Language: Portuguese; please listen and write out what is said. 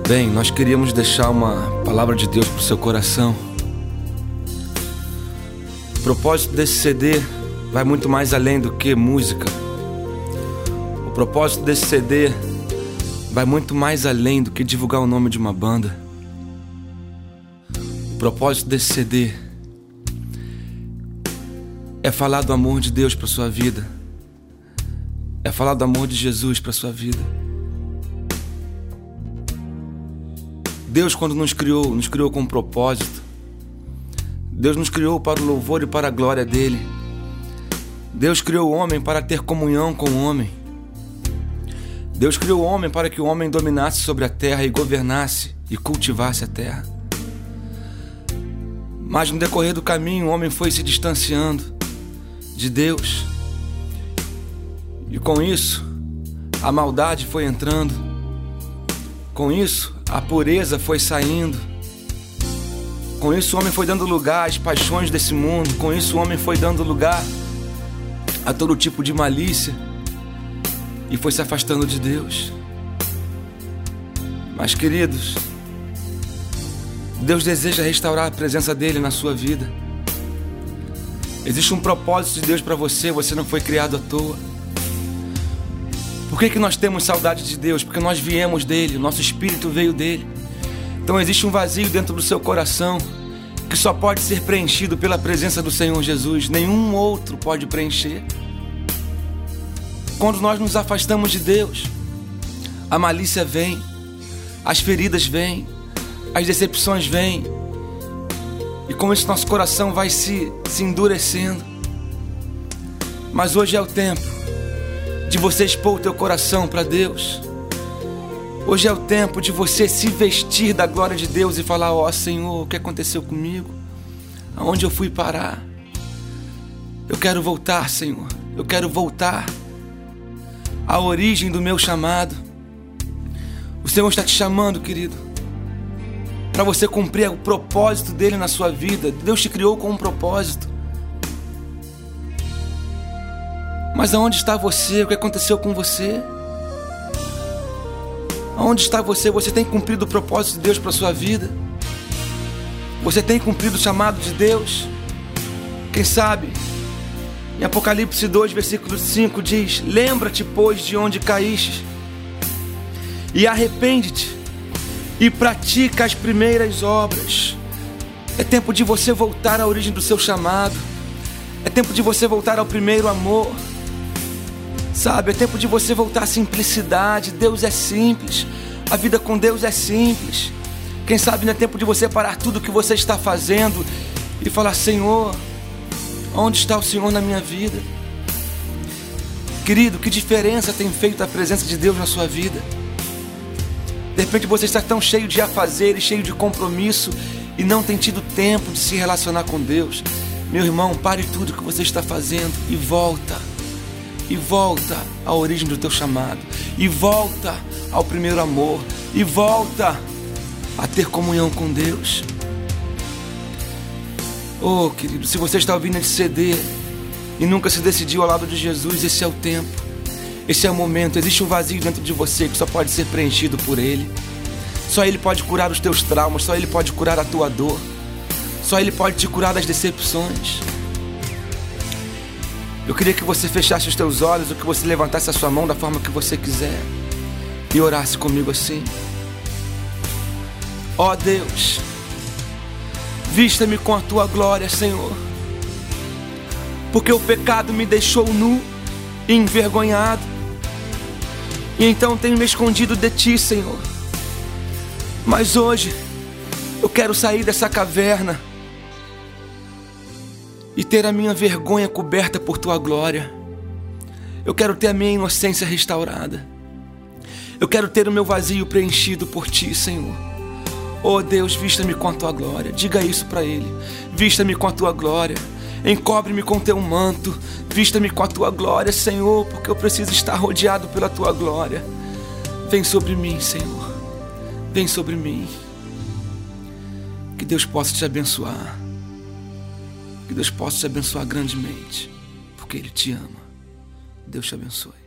Bem, nós queríamos deixar uma palavra de Deus para o seu coração. O propósito desse CD vai muito mais além do que música. O propósito desse CD vai muito mais além do que divulgar o nome de uma banda. O propósito desse CD é falar do amor de Deus para sua vida. É falar do amor de Jesus para sua vida. Deus, quando nos criou com um propósito. Deus nos criou para o louvor e para a glória dele. Deus criou o homem para ter comunhão com o homem. Deus criou o homem para que o homem dominasse sobre a terra e governasse e cultivasse a terra. Mas no decorrer do caminho, o homem foi se distanciando de Deus. E com isso, a maldade foi entrando. Com isso, a pureza foi saindo. Com isso, o homem foi dando lugar às paixões desse mundo. Com isso, o homem foi dando lugar a todo tipo de malícia e foi se afastando de Deus. Mas, queridos, Deus deseja restaurar a presença dele na sua vida. Existe um propósito de Deus para você. Você não foi criado à toa. Por que nós temos saudade de Deus? Porque nós viemos dele, o nosso espírito veio dele. Então existe um vazio dentro do seu coração que só pode ser preenchido pela presença do Senhor Jesus. Nenhum outro pode preencher. Quando nós nos afastamos de Deus, a malícia vem, as feridas vêm, as decepções vêm. E com isso nosso coração vai se endurecendo. Mas hoje é o tempo de você expor o teu coração para Deus. Hoje é o tempo de você se vestir da glória de Deus e falar: ó Senhor, o que aconteceu comigo? Aonde eu fui parar? Eu quero voltar, Senhor. Eu quero voltar à origem do meu chamado. O Senhor está te chamando, querido, para você cumprir o propósito dele na sua vida. Deus te criou com um propósito. Mas aonde está você? O que aconteceu com você? Aonde está você? Você tem cumprido o propósito de Deus para a sua vida? Você tem cumprido o chamado de Deus? Quem sabe, em Apocalipse 2, versículo 5 diz: lembra-te, pois, de onde caíste, e arrepende-te, e pratica as primeiras obras. É tempo de você voltar à origem do seu chamado. É tempo de você voltar ao primeiro amor. Sabe, é tempo de você voltar à simplicidade. Deus é simples. A vida com Deus é simples. Quem sabe não é tempo de você parar tudo o que você está fazendo e falar: Senhor, onde está o Senhor na minha vida? Querido, que diferença tem feito a presença de Deus na sua vida? De repente você está tão cheio de afazeres, cheio de compromisso e não tem tido tempo de se relacionar com Deus. Meu irmão, pare tudo o que você está fazendo e volta. E volta à origem do teu chamado. E volta ao primeiro amor. E volta a ter comunhão com Deus. Oh, querido, se você está ouvindo esse CD e nunca se decidiu ao lado de Jesus, esse é o tempo. Esse é o momento. Existe um vazio dentro de você que só pode ser preenchido por Ele. Só Ele pode curar os teus traumas. Só Ele pode curar a tua dor. Só Ele pode te curar das decepções. Eu queria que você fechasse os teus olhos, ou que você levantasse a sua mão da forma que você quiser e orasse comigo assim: ó Deus, vista-me com a tua glória, Senhor, porque o pecado me deixou nu e envergonhado, e então tenho me escondido de ti, Senhor. Mas hoje eu quero sair dessa caverna e ter a minha vergonha coberta por tua glória. Eu quero ter a minha inocência restaurada. Eu quero ter o meu vazio preenchido por ti, Senhor. Oh Deus, vista-me com a tua glória. Diga isso para Ele: vista-me com a tua glória. Encobre-me com teu manto. Vista-me com a tua glória, Senhor, porque eu preciso estar rodeado pela tua glória. Vem sobre mim, Senhor. Vem sobre mim. Que Deus possa te abençoar. Que Deus possa te abençoar grandemente, porque Ele te ama. Deus te abençoe.